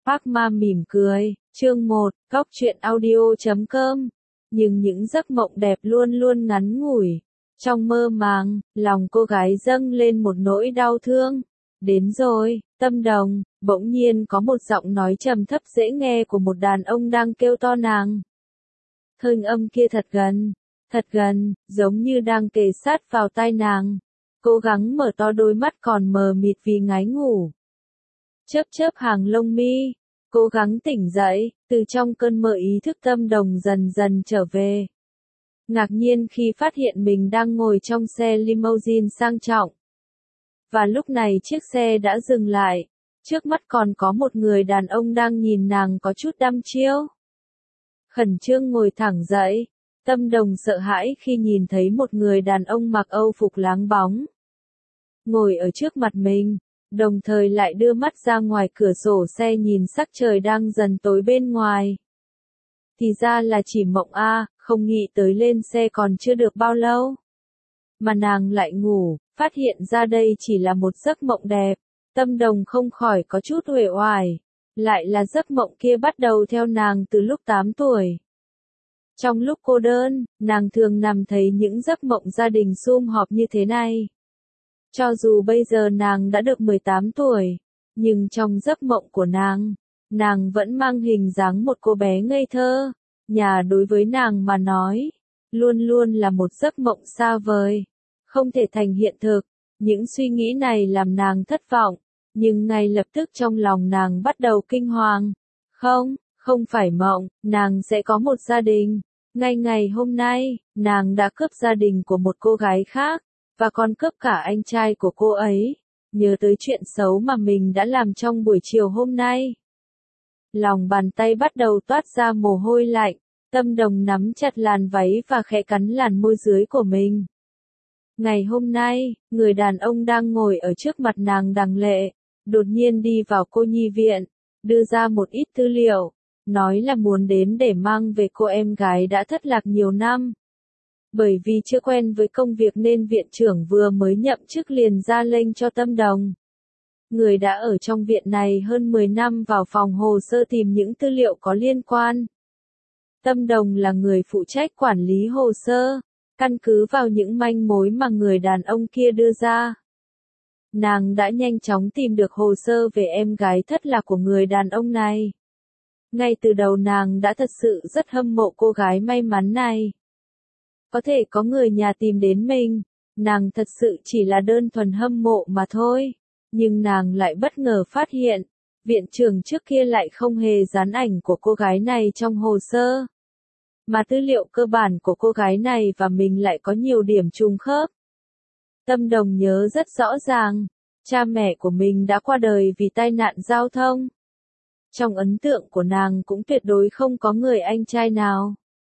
Park Ma mỉm cười, chương 1, Góc truyện audio.com. Nhưng những giấc mộng đẹp luôn luôn ngắn ngủi. Trong mơ màng, lòng cô gái dâng lên một nỗi đau thương. Đến rồi, Tâm Đồng, bỗng nhiên có một giọng nói trầm thấp dễ nghe của một đàn ông đang kêu to nàng. Thanh âm kia thật gần, giống như đang kề sát vào tai nàng. Cố gắng mở to đôi mắt còn mờ mịt vì ngái ngủ. Chớp hàng lông mi, cố gắng tỉnh dậy, từ trong cơn mơ ý thức Tâm Đồng dần dần trở về. Ngạc nhiên khi phát hiện mình đang ngồi trong xe limousine sang trọng. Và lúc này chiếc xe đã dừng lại, trước mắt còn có một người đàn ông đang nhìn nàng có chút đăm chiêu. Khẩn trương ngồi thẳng dậy, Tâm Đồng sợ hãi khi nhìn thấy một người đàn ông mặc âu phục láng bóng. Ngồi ở trước mặt mình, đồng thời lại đưa mắt ra ngoài cửa sổ xe nhìn sắc trời đang dần tối bên ngoài. Thì ra là chỉ mộng a, không nghĩ tới lên xe còn chưa được bao lâu. Mà nàng lại ngủ, phát hiện ra đây chỉ là một giấc mộng đẹp. Tâm Đồng không khỏi có chút uể oải. Lại là giấc mộng kia bắt đầu theo nàng từ lúc 8 tuổi. Trong lúc cô đơn, nàng thường nằm thấy những giấc mộng gia đình sum họp như thế này. Cho dù bây giờ nàng đã được 18 tuổi, nhưng trong giấc mộng của nàng vẫn mang hình dáng một cô bé ngây thơ. Nhà đối với nàng mà nói, luôn luôn là một giấc mộng xa vời, không thể thành hiện thực. Những suy nghĩ này làm nàng thất vọng, nhưng ngay lập tức trong lòng nàng bắt đầu kinh hoàng. Không phải mộng, nàng sẽ có một gia đình. Ngay ngày hôm nay, nàng đã cướp gia đình của một cô gái khác, và còn cướp cả anh trai của cô ấy. Nhớ tới chuyện xấu mà mình đã làm trong buổi chiều hôm nay. Lòng bàn tay bắt đầu toát ra mồ hôi lạnh, Tâm Đồng nắm chặt làn váy và khẽ cắn làn môi dưới của mình. Ngày hôm nay, người đàn ông đang ngồi ở trước mặt nàng đằng lệ, đột nhiên đi vào cô nhi viện, đưa ra một ít tư liệu, nói là muốn đến để mang về cô em gái đã thất lạc nhiều năm. Bởi vì chưa quen với công việc nên viện trưởng vừa mới nhậm chức liền ra lệnh cho Tâm Đồng. Người đã ở trong viện này hơn 10 năm vào phòng hồ sơ tìm những tư liệu có liên quan. Tâm Đồng là người phụ trách quản lý hồ sơ, căn cứ vào những manh mối mà người đàn ông kia đưa ra. Nàng đã nhanh chóng tìm được hồ sơ về em gái thất lạc của người đàn ông này. Ngay từ đầu nàng đã thật sự rất hâm mộ cô gái may mắn này. Có thể có người nhà tìm đến mình, nàng thật sự chỉ là đơn thuần hâm mộ mà thôi. Nhưng nàng lại bất ngờ phát hiện, viện trưởng trước kia lại không hề dán ảnh của cô gái này trong hồ sơ. Mà tư liệu cơ bản của cô gái này và mình lại có nhiều điểm trùng khớp. Tâm Đồng nhớ rất rõ ràng, cha mẹ của mình đã qua đời vì tai nạn giao thông. Trong ấn tượng của nàng cũng tuyệt đối không có người anh trai nào.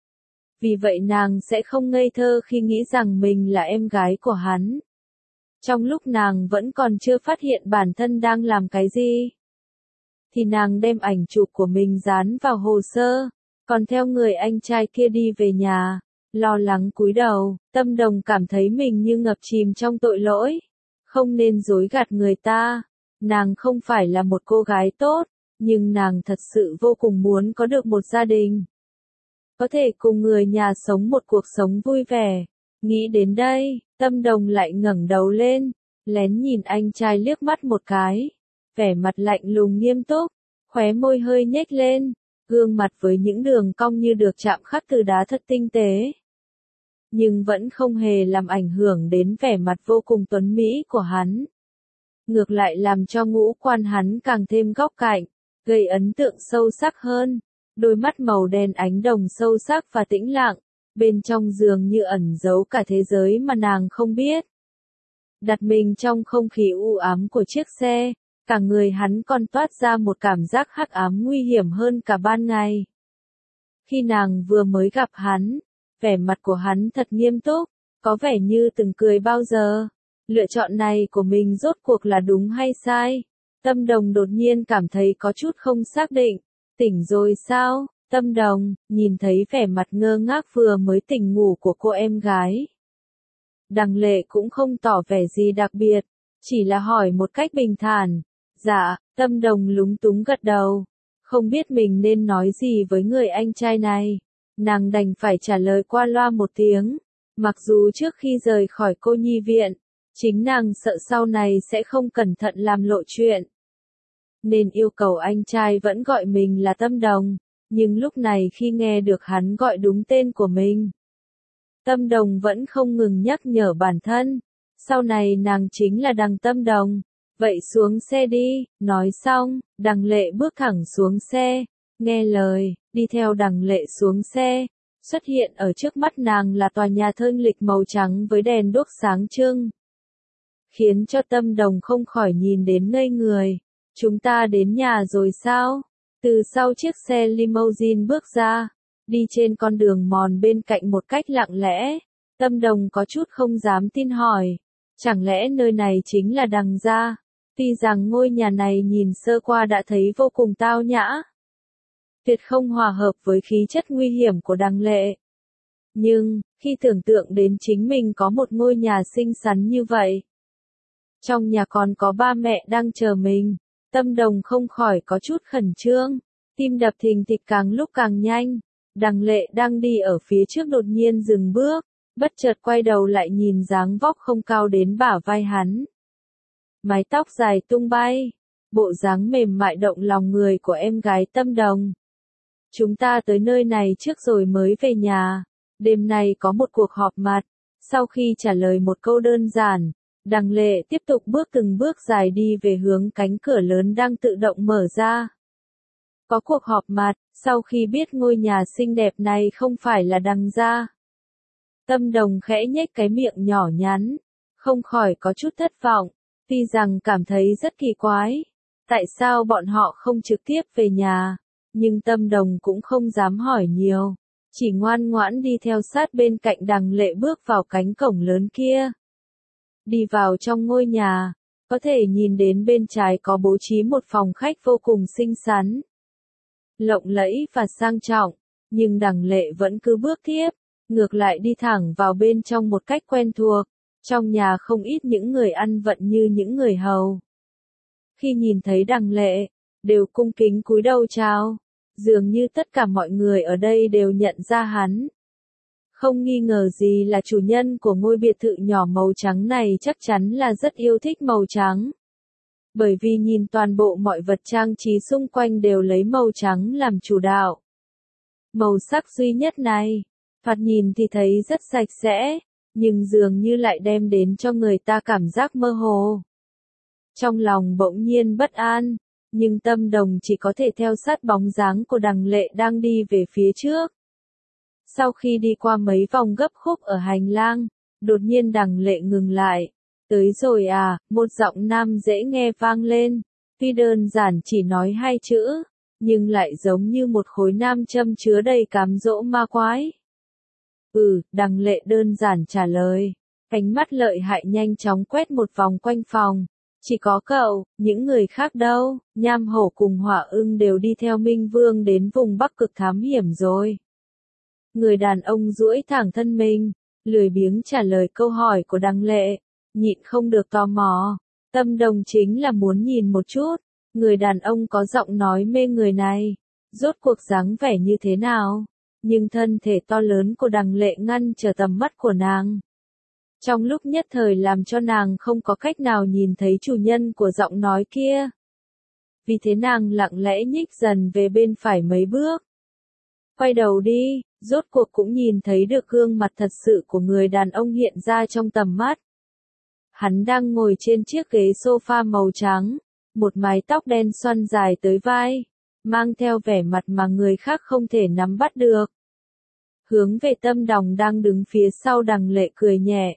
Vì vậy nàng sẽ không ngây thơ khi nghĩ rằng mình là em gái của hắn. Trong lúc nàng vẫn còn chưa phát hiện bản thân đang làm cái gì, thì nàng đem ảnh chụp của mình dán vào hồ sơ, còn theo người anh trai kia đi về nhà, lo lắng cúi đầu. Tâm Đồng cảm thấy mình như ngập chìm trong tội lỗi. Không nên dối gạt người ta. Nàng không phải là một cô gái tốt, nhưng nàng thật sự vô cùng muốn có được một gia đình. Có thể cùng người nhà sống một cuộc sống vui vẻ. Nghĩ đến đây, Tâm Đồng lại ngẩng đầu lên, lén nhìn anh trai liếc mắt một cái. Vẻ mặt lạnh lùng nghiêm túc, khóe môi hơi nhếch lên, gương mặt với những đường cong như được chạm khắc từ đá thật tinh tế. Nhưng vẫn không hề làm ảnh hưởng đến vẻ mặt vô cùng tuấn mỹ của hắn. Ngược lại làm cho ngũ quan hắn càng thêm góc cạnh, gây ấn tượng sâu sắc hơn. Đôi mắt màu đen ánh đồng sâu sắc và tĩnh lặng, bên trong dường như ẩn giấu cả thế giới mà nàng không biết. Đặt mình trong không khí u ám của chiếc xe, cả người hắn còn toát ra một cảm giác hắc ám nguy hiểm hơn cả ban ngày. Khi nàng vừa mới gặp hắn, vẻ mặt của hắn thật nghiêm túc, có vẻ như từng cười bao giờ. Lựa chọn này của mình rốt cuộc là đúng hay sai? Tâm Đồng đột nhiên cảm thấy có chút không xác định. Tỉnh rồi sao? Tâm Đồng, nhìn thấy vẻ mặt ngơ ngác vừa mới tỉnh ngủ của cô em gái. Đằng Lệ cũng không tỏ vẻ gì đặc biệt, chỉ là hỏi một cách bình thản. Dạ, Tâm Đồng lúng túng gật đầu. Không biết mình nên nói gì với người anh trai này. Nàng đành phải trả lời qua loa một tiếng. Mặc dù trước khi rời khỏi cô nhi viện, chính nàng sợ sau này sẽ không cẩn thận làm lộ chuyện. Nên yêu cầu anh trai vẫn gọi mình là Tâm Đồng. Nhưng lúc này khi nghe được hắn gọi đúng tên của mình, Tâm Đồng vẫn không ngừng nhắc nhở bản thân. Sau này nàng chính là Đằng Tâm Đồng. Vậy xuống xe đi, nói xong, Đằng Lệ bước thẳng xuống xe, nghe lời, đi theo Đằng Lệ xuống xe. Xuất hiện ở trước mắt nàng là tòa nhà thôn lịch màu trắng với đèn đuốc sáng trưng, khiến cho Tâm Đồng không khỏi nhìn đến ngây người. Chúng ta đến nhà rồi sao? Từ sau chiếc xe limousine bước ra, đi trên con đường mòn bên cạnh một cách lặng lẽ. Tâm Đồng có chút không dám tin hỏi, chẳng lẽ nơi này chính là Đằng gia? Tuy rằng ngôi nhà này nhìn sơ qua đã thấy vô cùng tao nhã, tuyệt không hòa hợp với khí chất nguy hiểm của Đằng Lệ. Nhưng, khi tưởng tượng đến chính mình có một ngôi nhà xinh xắn như vậy, trong nhà còn có ba mẹ đang chờ mình, Tâm Đồng không khỏi có chút khẩn trương, tim đập thình thịch càng lúc càng nhanh. Đằng Lệ đang đi ở phía trước đột nhiên dừng bước, bất chợt quay đầu lại nhìn dáng vóc không cao đến bả vai hắn. Mái tóc dài tung bay, bộ dáng mềm mại động lòng người của em gái Tâm Đồng. Chúng ta tới nơi này trước rồi mới về nhà, đêm nay có một cuộc họp mặt. Sau khi trả lời một câu đơn giản, Đằng Lệ tiếp tục bước từng bước dài đi về hướng cánh cửa lớn đang tự động mở ra. Có cuộc họp mặt, sau khi biết ngôi nhà xinh đẹp này không phải là Đằng gia, Tâm Đồng khẽ nhếch cái miệng nhỏ nhắn, không khỏi có chút thất vọng, tuy rằng cảm thấy rất kỳ quái. Tại sao bọn họ không trực tiếp về nhà? Nhưng Tâm Đồng cũng không dám hỏi nhiều, chỉ ngoan ngoãn đi theo sát bên cạnh Đằng Lệ bước vào cánh cổng lớn kia. Đi vào trong ngôi nhà, có thể nhìn đến bên trái có bố trí một phòng khách vô cùng xinh xắn, lộng lẫy và sang trọng, nhưng Đằng Lệ vẫn cứ bước tiếp, ngược lại đi thẳng vào bên trong một cách quen thuộc. Trong nhà không ít những người ăn vận như những người hầu. Khi nhìn thấy Đằng Lệ, đều cung kính cúi đầu chào, dường như tất cả mọi người ở đây đều nhận ra hắn. Không nghi ngờ gì là chủ nhân của ngôi biệt thự nhỏ màu trắng này chắc chắn là rất yêu thích màu trắng. Bởi vì nhìn toàn bộ mọi vật trang trí xung quanh đều lấy màu trắng làm chủ đạo. Màu sắc duy nhất này, thoạt nhìn thì thấy rất sạch sẽ, nhưng dường như lại đem đến cho người ta cảm giác mơ hồ. Trong lòng bỗng nhiên bất an, nhưng Tâm Đồng chỉ có thể theo sát bóng dáng của Đằng Lệ đang đi về phía trước. Sau khi đi qua mấy vòng gấp khúc ở hành lang, đột nhiên Đằng Lệ ngừng lại. Tới rồi à, một giọng nam dễ nghe vang lên, tuy đơn giản chỉ nói hai chữ, nhưng lại giống như một khối nam châm chứa đầy cám dỗ ma quái. Đằng Lệ đơn giản trả lời, ánh mắt lợi hại nhanh chóng quét một vòng quanh phòng. Chỉ có cậu, những người khác đâu? Nham Hổ cùng Hỏa Ưng đều đi theo Minh Vương đến vùng Bắc Cực thám hiểm rồi. Người đàn ông duỗi thẳng thân mình, lười biếng trả lời câu hỏi của Đằng Lệ, nhịn không được tò mò. Tâm Đồng chính là muốn nhìn một chút, người đàn ông có giọng nói mê người này, rốt cuộc dáng vẻ như thế nào? Nhưng thân thể to lớn của Đằng Lệ ngăn trở tầm mắt của nàng. Trong lúc nhất thời làm cho nàng không có cách nào nhìn thấy chủ nhân của giọng nói kia. Vì thế nàng lặng lẽ nhích dần về bên phải mấy bước. Quay đầu đi, rốt cuộc cũng nhìn thấy được gương mặt thật sự của người đàn ông hiện ra trong tầm mắt. Hắn đang ngồi trên chiếc ghế sofa màu trắng, một mái tóc đen xoăn dài tới vai, mang theo vẻ mặt mà người khác không thể nắm bắt được. Hướng về Tâm Đồng đang đứng phía sau Đằng Lệ cười nhẹ.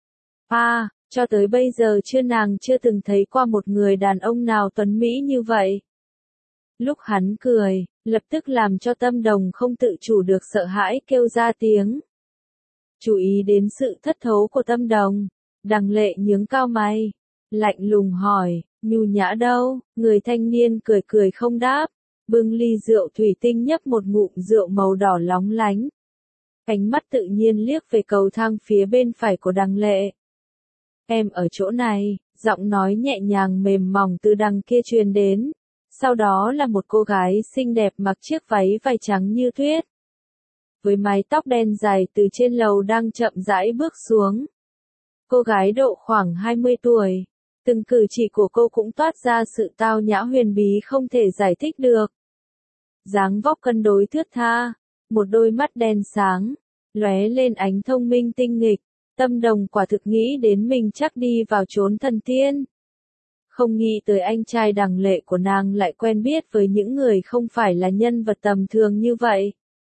Cho tới bây giờ nàng chưa từng thấy qua một người đàn ông nào tuấn mỹ như vậy. Lúc hắn cười, lập tức làm cho Tâm Đồng không tự chủ được sợ hãi kêu ra tiếng. Chú ý đến sự thất thố của Tâm Đồng, Đằng Lệ nhướng cao mày, lạnh lùng hỏi, nhu nhã đâu? Người thanh niên cười cười không đáp, bưng ly rượu thủy tinh nhấp một ngụm rượu màu đỏ lóng lánh. Ánh mắt tự nhiên liếc về cầu thang phía bên phải của Đằng Lệ. Em ở chỗ này, giọng nói nhẹ nhàng mềm mỏng từ đằng kia truyền đến. Sau đó là một cô gái xinh đẹp mặc chiếc váy vải trắng như tuyết, với mái tóc đen dài từ trên lầu đang chậm rãi bước xuống. Cô gái độ khoảng 20 tuổi, từng cử chỉ của cô cũng toát ra sự tao nhã huyền bí không thể giải thích được. Dáng vóc cân đối thướt tha, một đôi mắt đen sáng, lóe lên ánh thông minh tinh nghịch. Tâm Đồng quả thực nghĩ đến mình chắc đi vào chốn thần tiên. Không nghĩ tới anh trai Đằng Lệ của nàng lại quen biết với những người không phải là nhân vật tầm thường như vậy.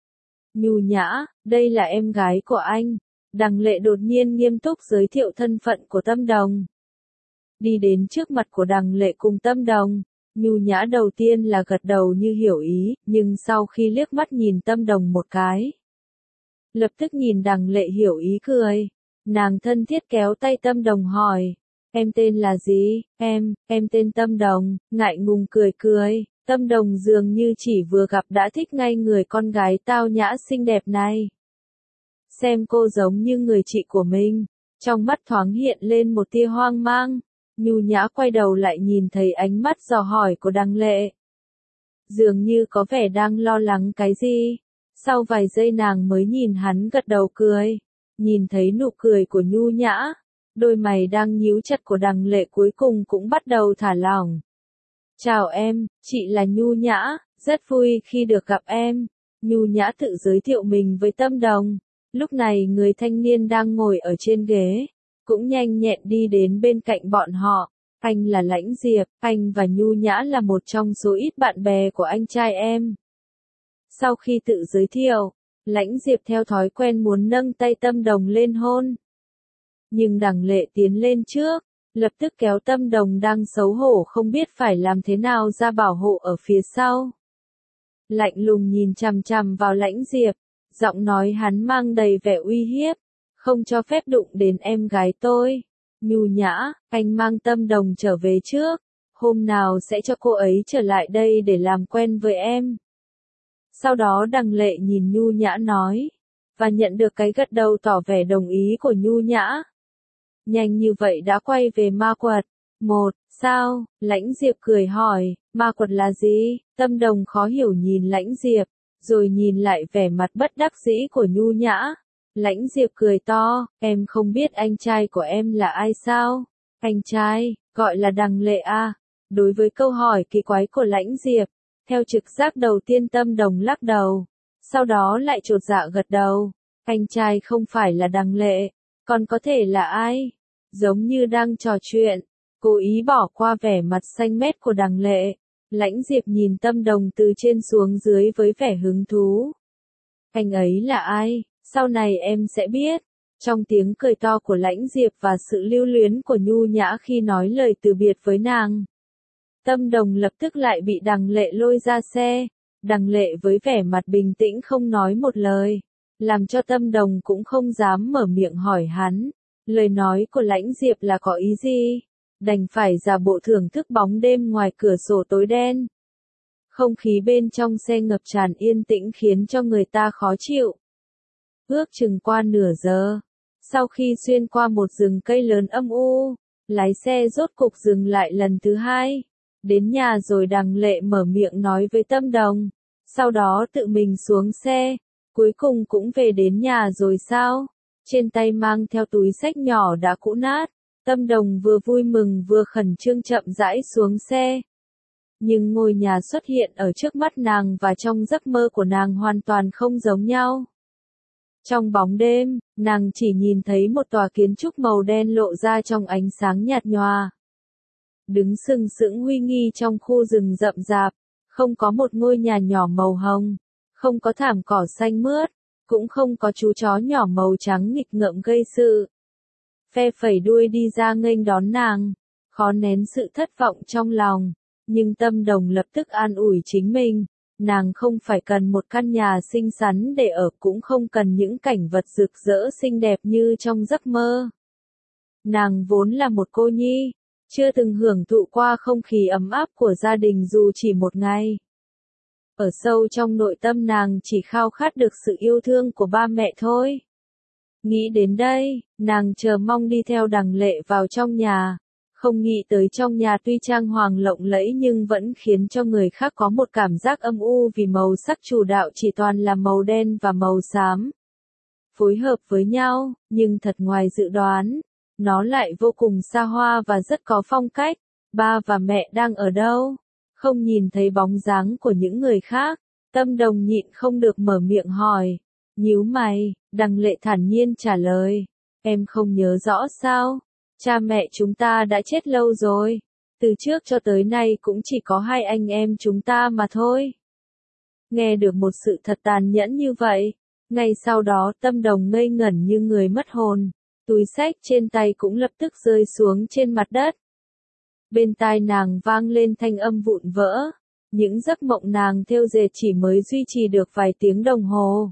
Nhu Nhã, đây là em gái của anh. Đằng Lệ đột nhiên nghiêm túc giới thiệu thân phận của Tâm Đồng. Đi đến trước mặt của Đằng Lệ cùng Tâm Đồng, Nhu Nhã đầu tiên là gật đầu như hiểu ý, nhưng sau khi liếc mắt nhìn Tâm Đồng một cái, lập tức nhìn Đằng Lệ hiểu ý cười. Nàng thân thiết kéo tay Tâm Đồng hỏi, em tên là gì? Em tên Tâm Đồng, ngại ngùng cười cười. Tâm Đồng dường như chỉ vừa gặp đã thích ngay người con gái tao nhã xinh đẹp này. Xem cô giống như người chị của mình, trong mắt thoáng hiện lên một tia hoang mang. Nhu Nhã quay đầu lại nhìn thấy ánh mắt dò hỏi của Đằng Lệ. Dường như có vẻ đang lo lắng cái gì. Sau vài giây nàng mới nhìn hắn gật đầu cười. Nhìn thấy nụ cười của Nhu Nhã, đôi mày đang nhíu chặt của Đằng Lệ cuối cùng cũng bắt đầu thả lỏng. Chào em, chị là Nhu Nhã, rất vui khi được gặp em. Nhu Nhã tự giới thiệu mình với Tâm Đồng. Lúc này người thanh niên đang ngồi ở trên ghế, cũng nhanh nhẹn đi đến bên cạnh bọn họ. Anh là Lãnh Diệp, anh và Nhu Nhã là một trong số ít bạn bè của anh trai em. Sau khi tự giới thiệu, Lãnh Diệp theo thói quen muốn nâng tay Tâm Đồng lên hôn. Nhưng Đằng Lệ tiến lên trước, lập tức kéo Tâm Đồng đang xấu hổ không biết phải làm thế nào ra bảo hộ ở phía sau. Lạnh lùng nhìn chằm chằm vào Lãnh Diệp, giọng nói hắn mang đầy vẻ uy hiếp, không cho phép đụng đến em gái tôi. Nhu Nhã, anh mang Tâm Đồng trở về trước, hôm nào sẽ cho cô ấy trở lại đây để làm quen với em. Sau đó Đằng Lệ nhìn Nhu Nhã nói, và nhận được cái gật đầu tỏ vẻ đồng ý của Nhu Nhã. Nhanh như vậy đã quay về ma quật. Sao? Lãnh Diệp cười hỏi, ma quật là gì? Tâm Đồng khó hiểu nhìn Lãnh Diệp, rồi nhìn lại vẻ mặt bất đắc dĩ của Nhu Nhã. Lãnh Diệp cười to, em không biết anh trai của em là ai sao? Anh trai, gọi là Đằng Lệ à? Đối với câu hỏi kỳ quái của Lãnh Diệp, theo trực giác đầu tiên Tâm Đồng lắc đầu, sau đó lại chột dạ gật đầu. Anh trai không phải là Đằng Lệ, còn có thể là ai? Giống như đang trò chuyện, cố ý bỏ qua vẻ mặt xanh mét của Đằng Lệ. Lãnh Diệp nhìn Tâm Đồng từ trên xuống dưới với vẻ hứng thú. Anh ấy là ai? Sau này em sẽ biết. Trong tiếng cười to của Lãnh Diệp và sự lưu luyến của Nhu Nhã khi nói lời từ biệt với nàng, Tâm Đồng lập tức lại bị Đằng Lệ lôi ra xe. Đằng Lệ với vẻ mặt bình tĩnh không nói một lời, làm cho Tâm Đồng cũng không dám mở miệng hỏi hắn. Lời nói của Lãnh Diệp là có ý gì? Đành phải giả bộ thưởng thức bóng đêm ngoài cửa sổ tối đen. Không khí bên trong xe ngập tràn yên tĩnh khiến cho người ta khó chịu. Ước chừng qua nửa giờ, sau khi xuyên qua một rừng cây lớn âm u, lái xe rốt cục dừng lại lần thứ hai. Đến nhà rồi Đằng Lệ mở miệng nói với Tâm Đồng, sau đó tự mình xuống xe. Cuối cùng cũng về đến nhà rồi sao? Trên tay mang theo túi xách nhỏ đã cũ nát. Tâm Đồng vừa vui mừng vừa khẩn trương chậm rãi xuống xe. Nhưng ngôi nhà xuất hiện ở trước mắt nàng và trong giấc mơ của nàng hoàn toàn không giống nhau. Trong bóng đêm, nàng chỉ nhìn thấy một tòa kiến trúc màu đen lộ ra trong ánh sáng nhạt nhòa. Đứng sừng sững uy nghi trong khu rừng rậm rạp, không có một ngôi nhà nhỏ màu hồng, không có thảm cỏ xanh mướt, cũng không có chú chó nhỏ màu trắng nghịch ngợm gây sự. Phe phẩy đuôi đi ra nghênh đón nàng, khó nén sự thất vọng trong lòng, nhưng Tâm Đồng lập tức an ủi chính mình, nàng không phải cần một căn nhà xinh xắn để ở, cũng không cần những cảnh vật rực rỡ xinh đẹp như trong giấc mơ. Nàng vốn là một cô nhi, chưa từng hưởng thụ qua không khí ấm áp của gia đình dù chỉ một ngày. Ở sâu trong nội tâm nàng chỉ khao khát được sự yêu thương của ba mẹ thôi. Nghĩ đến đây, nàng chờ mong đi theo Đằng Lệ vào trong nhà. Không nghĩ tới trong nhà tuy trang hoàng lộng lẫy nhưng vẫn khiến cho người khác có một cảm giác âm u vì màu sắc chủ đạo chỉ toàn là màu đen và màu xám. Phối hợp với nhau, nhưng thật ngoài dự đoán, nó lại vô cùng xa hoa và rất có phong cách. Ba và mẹ đang ở đâu? Không nhìn thấy bóng dáng của những người khác. Tâm Đồng nhịn không được mở miệng hỏi. Nhíu mày, Đằng Lệ thản nhiên trả lời. Em không nhớ rõ sao? Cha mẹ chúng ta đã chết lâu rồi. Từ trước cho tới nay cũng chỉ có hai anh em chúng ta mà thôi. Nghe được một sự thật tàn nhẫn như vậy, ngay sau đó Tâm Đồng ngây ngẩn như người mất hồn. Túi xách trên tay cũng lập tức rơi xuống trên mặt đất. Bên tai nàng vang lên thanh âm vụn vỡ. Những giấc mộng nàng thêu dệt chỉ mới duy trì được vài tiếng đồng hồ.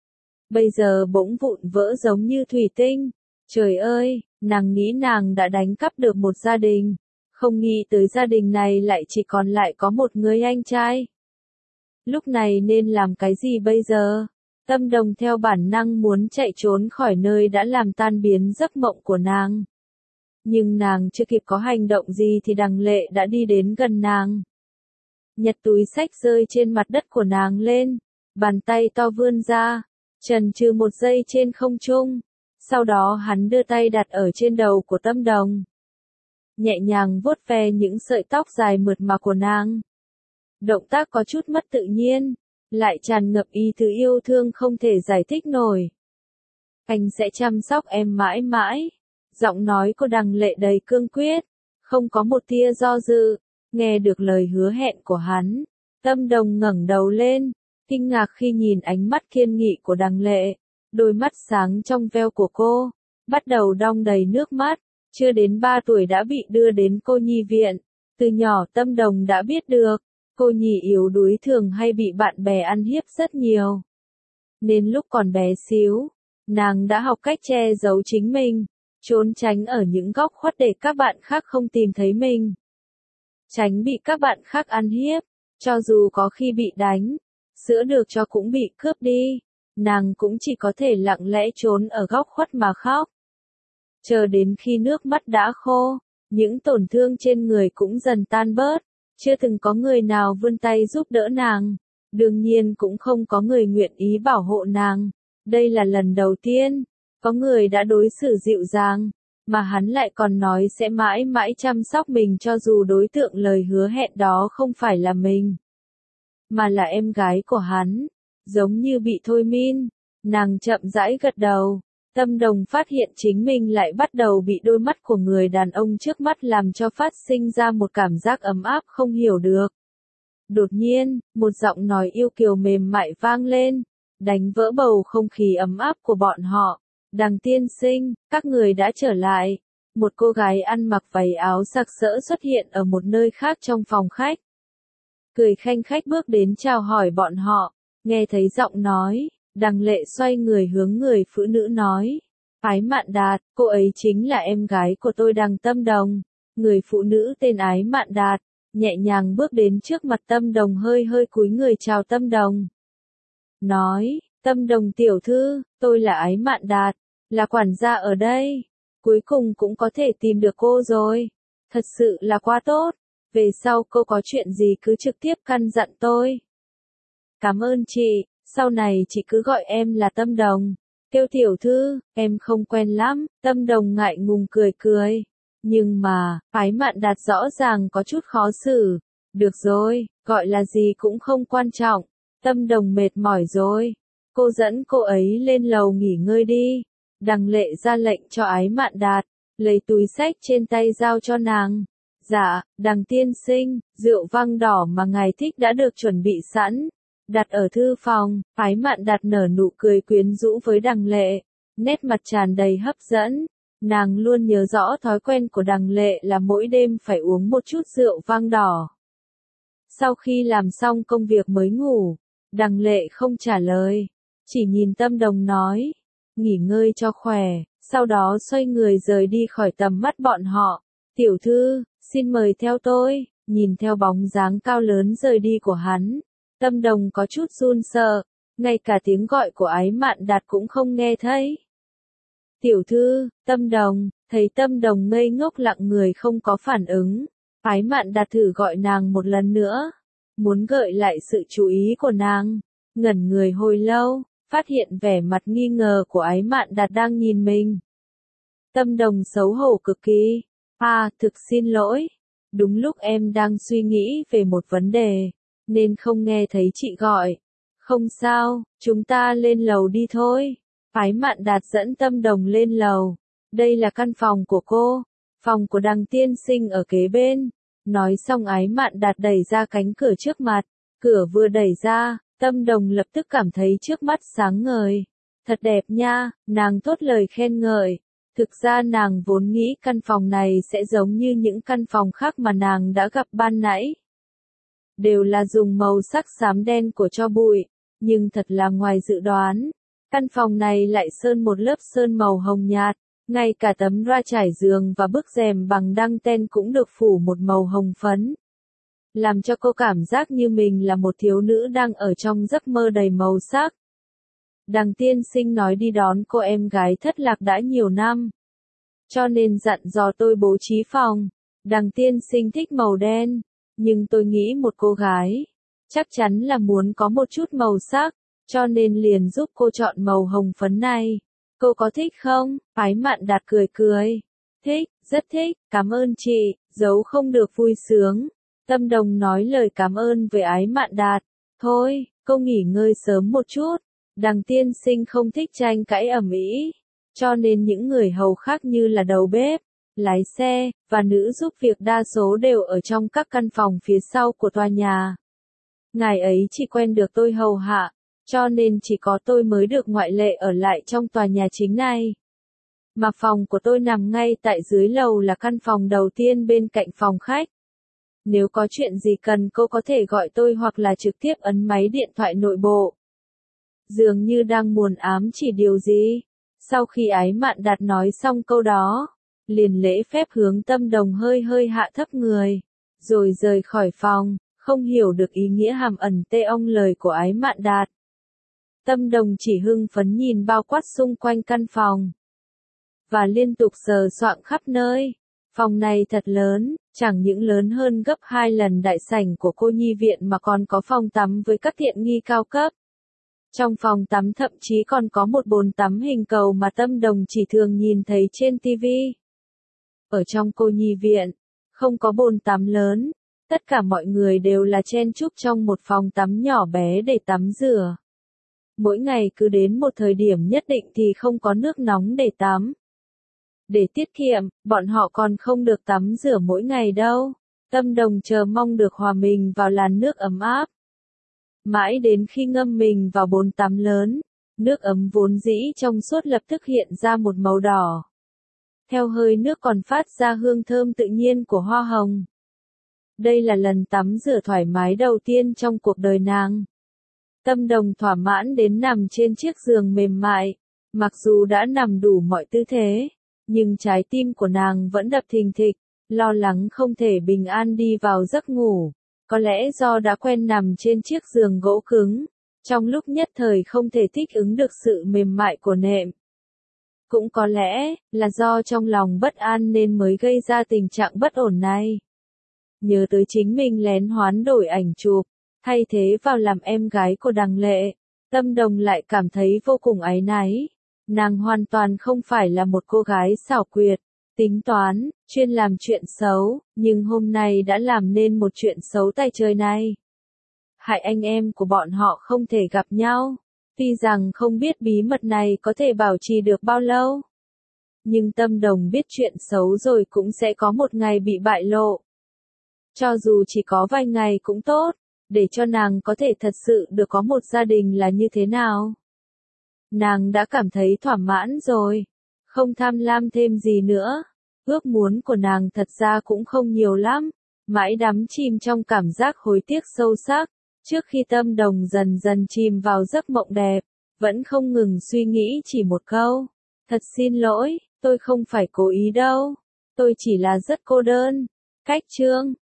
Bây giờ bỗng vụn vỡ giống như thủy tinh. Trời ơi, nàng nghĩ nàng đã đánh cắp được một gia đình. Không nghĩ tới gia đình này lại chỉ còn lại có một người anh trai. Lúc này nên làm cái gì bây giờ? Tâm Đồng theo bản năng muốn chạy trốn khỏi nơi đã làm tan biến giấc mộng của nàng. Nhưng nàng chưa kịp có hành động gì thì Đằng Lệ đã đi đến gần nàng. Nhặt túi xách rơi trên mặt đất của nàng lên, bàn tay to vươn ra, chần chừ một giây trên không trung. Sau đó hắn đưa tay đặt ở trên đầu của Tâm Đồng. Nhẹ nhàng vuốt ve những sợi tóc dài mượt mà của nàng. Động tác có chút mất tự nhiên, lại tràn ngập ý tứ yêu thương không thể giải thích nổi. Anh sẽ chăm sóc em mãi mãi. Giọng nói của Đằng Lệ đầy cương quyết, không có một tia do dự. Nghe được lời hứa hẹn của hắn, Tâm Đồng ngẩng đầu lên, kinh ngạc khi nhìn ánh mắt kiên nghị của Đằng Lệ. Đôi mắt sáng trong veo của cô, bắt đầu đong đầy nước mắt. Chưa đến 3 tuổi đã bị đưa đến cô nhi viện. Từ nhỏ Tâm Đồng đã biết được, cô nhi yếu đuối thường hay bị bạn bè ăn hiếp rất nhiều. Nên lúc còn bé xíu, nàng đã học cách che giấu chính mình, trốn tránh ở những góc khuất để các bạn khác không tìm thấy mình. Tránh bị các bạn khác ăn hiếp, cho dù có khi bị đánh, sữa được cho cũng bị cướp đi, nàng cũng chỉ có thể lặng lẽ trốn ở góc khuất mà khóc. Chờ đến khi nước mắt đã khô, những tổn thương trên người cũng dần tan bớt, chưa từng có người nào vươn tay giúp đỡ nàng, đương nhiên cũng không có người nguyện ý bảo hộ nàng. Đây là lần đầu tiên, có người đã đối xử dịu dàng, mà hắn lại còn nói sẽ mãi mãi chăm sóc mình cho dù đối tượng lời hứa hẹn đó không phải là mình, mà là em gái của hắn. Giống như bị thôi miên, nàng chậm rãi gật đầu. Tâm Đồng phát hiện chính mình lại bắt đầu bị đôi mắt của người đàn ông trước mắt làm cho phát sinh ra một cảm giác ấm áp không hiểu được. Đột nhiên, một giọng nói yêu kiều mềm mại vang lên, đánh vỡ bầu không khí ấm áp của bọn họ. Đằng tiên sinh, các người đã trở lại. Một cô gái ăn mặc váy áo sặc sỡ xuất hiện ở một nơi khác trong phòng khách. Cười khanh khách bước đến chào hỏi bọn họ. Nghe thấy giọng nói, Đằng Lệ xoay người hướng người phụ nữ nói. Ái Mạn Đạt, cô ấy chính là em gái của tôi Đằng Tâm Đồng. Người phụ nữ tên Ái Mạn Đạt, nhẹ nhàng bước đến trước mặt Tâm Đồng hơi hơi cúi người chào Tâm Đồng. Nói, Tâm Đồng tiểu thư, tôi là Ái Mạn Đạt, là quản gia ở đây. Cuối cùng cũng có thể tìm được cô rồi. Thật sự là quá tốt. Về sau cô có chuyện gì cứ trực tiếp căn dặn tôi. Cảm ơn chị, sau này chị cứ gọi em là Tâm Đồng. Tiêu tiểu thư, em không quen lắm. Tâm Đồng ngại ngùng cười cười. Nhưng mà, Ái Mạn Đạt rõ ràng có chút khó xử. Được rồi, gọi là gì cũng không quan trọng. Tâm Đồng mệt mỏi rồi. Cô dẫn cô ấy lên lầu nghỉ ngơi đi. Đằng Lệ ra lệnh cho Ái Mạn Đạt, lấy túi xách trên tay giao cho nàng. Dạ, Đằng tiên sinh, rượu vang đỏ mà ngài thích đã được chuẩn bị sẵn. Đặt ở thư phòng. Ái Mạn Đạt nở nụ cười quyến rũ với Đằng Lệ, nét mặt tràn đầy hấp dẫn. Nàng luôn nhớ rõ thói quen của Đằng Lệ là mỗi đêm phải uống một chút rượu vang đỏ. Sau khi làm xong công việc mới ngủ, Đằng Lệ không trả lời, chỉ nhìn Tâm Đồng nói, nghỉ ngơi cho khỏe, sau đó xoay người rời đi khỏi tầm mắt bọn họ. Tiểu thư, xin mời theo tôi. Nhìn theo bóng dáng cao lớn rời đi của hắn, Tâm Đồng có chút run sợ, ngay cả tiếng gọi của Ái Mạn Đạt cũng không nghe thấy. Tiểu thư, Tâm Đồng, Thấy Tâm Đồng ngây ngốc lặng người không có phản ứng, Ái Mạn Đạt thử gọi nàng một lần nữa, muốn gợi lại sự chú ý của nàng. Ngẩn người hồi lâu, phát hiện vẻ mặt nghi ngờ của Ái Mạn Đạt đang nhìn mình. Tâm Đồng xấu hổ cực kỳ. Thực xin lỗi. Đúng lúc em đang suy nghĩ về một vấn đề, nên không nghe thấy chị gọi. Không sao, chúng ta lên lầu đi thôi. Ái Mạn Đạt dẫn Tâm Đồng lên lầu. Đây là căn phòng của cô. Phòng của Đằng tiên sinh ở kế bên. Nói xong Ái Mạn Đạt đẩy ra cánh cửa trước mặt. Cửa vừa đẩy ra, Tâm Đồng lập tức cảm thấy trước mắt sáng ngời. Thật đẹp nha, nàng thốt lời khen ngợi. Thực ra nàng vốn nghĩ căn phòng này sẽ giống như những căn phòng khác mà nàng đã gặp ban nãy. Đều là dùng màu sắc xám đen của tro bụi, nhưng thật là ngoài dự đoán. Căn phòng này lại sơn một lớp sơn màu hồng nhạt, ngay cả tấm loa trải giường và bức rèm bằng đăng ten cũng được phủ một màu hồng phấn. Làm cho cô cảm giác như mình là một thiếu nữ đang ở trong giấc mơ đầy màu sắc. Đằng tiên sinh nói đi đón cô em gái thất lạc đã nhiều năm, cho nên dặn dò tôi bố trí phòng. Đằng tiên sinh thích màu đen, nhưng tôi nghĩ một cô gái chắc chắn là muốn có một chút màu sắc, cho nên liền giúp cô chọn màu hồng phấn này. Cô có thích không? Ái Mạn Đạt cười cười. Thích, rất thích, cảm ơn chị, giấu không được vui sướng. Tâm Đồng nói lời cảm ơn với Ái Mạn Đạt. Thôi, cô nghỉ ngơi sớm một chút. Đằng tiên sinh không thích tranh cãi ầm ĩ, cho nên những người hầu khác như là đầu bếp, lái xe, và nữ giúp việc đa số đều ở trong các căn phòng phía sau của tòa nhà. Ngài ấy chỉ quen được tôi hầu hạ, cho nên chỉ có tôi mới được ngoại lệ ở lại trong tòa nhà chính này. Mà phòng của tôi nằm ngay tại dưới lầu là căn phòng đầu tiên bên cạnh phòng khách. Nếu có chuyện gì cần cô có thể gọi tôi hoặc là trực tiếp ấn máy điện thoại nội bộ. Dường như đang muốn ám chỉ điều gì. Sau khi Ái Mạn Đạt nói xong câu đó, liền lễ phép hướng Tâm Đồng hơi hơi hạ thấp người, rồi rời khỏi phòng, không hiểu được ý nghĩa hàm ẩn tê ong lời của Ái Mạn Đạt. Tâm Đồng chỉ hưng phấn nhìn bao quát xung quanh căn phòng, và liên tục sờ soạng khắp nơi. Phòng này thật lớn, chẳng những lớn hơn gấp 2 lần đại sảnh của cô nhi viện mà còn có phòng tắm với các tiện nghi cao cấp. Trong phòng tắm thậm chí còn có một bồn tắm hình cầu mà Tâm Đồng chỉ thường nhìn thấy trên TV. Ở trong cô nhi viện, không có bồn tắm lớn, tất cả mọi người đều là chen chúc trong một phòng tắm nhỏ bé để tắm rửa. Mỗi ngày cứ đến một thời điểm nhất định thì không có nước nóng để tắm. Để tiết kiệm, bọn họ còn không được tắm rửa mỗi ngày đâu. Tâm Đồng chờ mong được hòa mình vào làn nước ấm áp. Mãi đến khi ngâm mình vào bồn tắm lớn, nước ấm vốn dĩ trong suốt lập tức hiện ra một màu đỏ. Theo hơi nước còn phát ra hương thơm tự nhiên của hoa hồng. Đây là lần tắm rửa thoải mái đầu tiên trong cuộc đời nàng. Tâm Đồng thỏa mãn đến nằm trên chiếc giường mềm mại. Mặc dù đã nằm đủ mọi tư thế, nhưng trái tim của nàng vẫn đập thình thịch, lo lắng không thể bình an đi vào giấc ngủ. Có lẽ do đã quen nằm trên chiếc giường gỗ cứng, trong lúc nhất thời không thể thích ứng được sự mềm mại của nệm. Cũng có lẽ là do trong lòng bất an nên mới gây ra tình trạng bất ổn này. Nhớ tới chính mình lén hoán đổi ảnh chụp, thay thế vào làm em gái của Đằng Lệ, Tâm Đồng lại cảm thấy vô cùng áy náy. Nàng hoàn toàn không phải là một cô gái xảo quyệt, tính toán, chuyên làm chuyện xấu, nhưng hôm nay đã làm nên một chuyện xấu tay trời này. Hại anh em của bọn họ không thể gặp nhau. Tuy rằng không biết bí mật này có thể bảo trì được bao lâu, nhưng Tâm Đồng biết chuyện xấu rồi cũng sẽ có một ngày bị bại lộ. Cho dù chỉ có vài ngày cũng tốt, để cho nàng có thể thật sự được có một gia đình là như thế nào. Nàng đã cảm thấy thỏa mãn rồi, không tham lam thêm gì nữa. Ước muốn của nàng thật ra cũng không nhiều lắm, mãi đắm chìm trong cảm giác hối tiếc sâu sắc. Trước khi Tâm Đồng dần dần chìm vào giấc mộng đẹp, vẫn không ngừng suy nghĩ chỉ một câu. Thật xin lỗi, tôi không phải cố ý đâu. Tôi chỉ là rất cô đơn. Cách chương